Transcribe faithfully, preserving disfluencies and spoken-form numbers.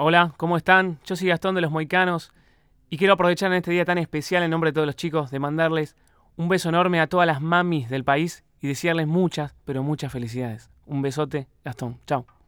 Hola, ¿cómo están? Yo soy Gastón de los Moicanos y quiero aprovechar en este día tan especial en nombre de todos los chicos de mandarles un beso enorme a todas las mamis del país y desearles muchas, pero muchas felicidades. Un besote, Gastón. Chao.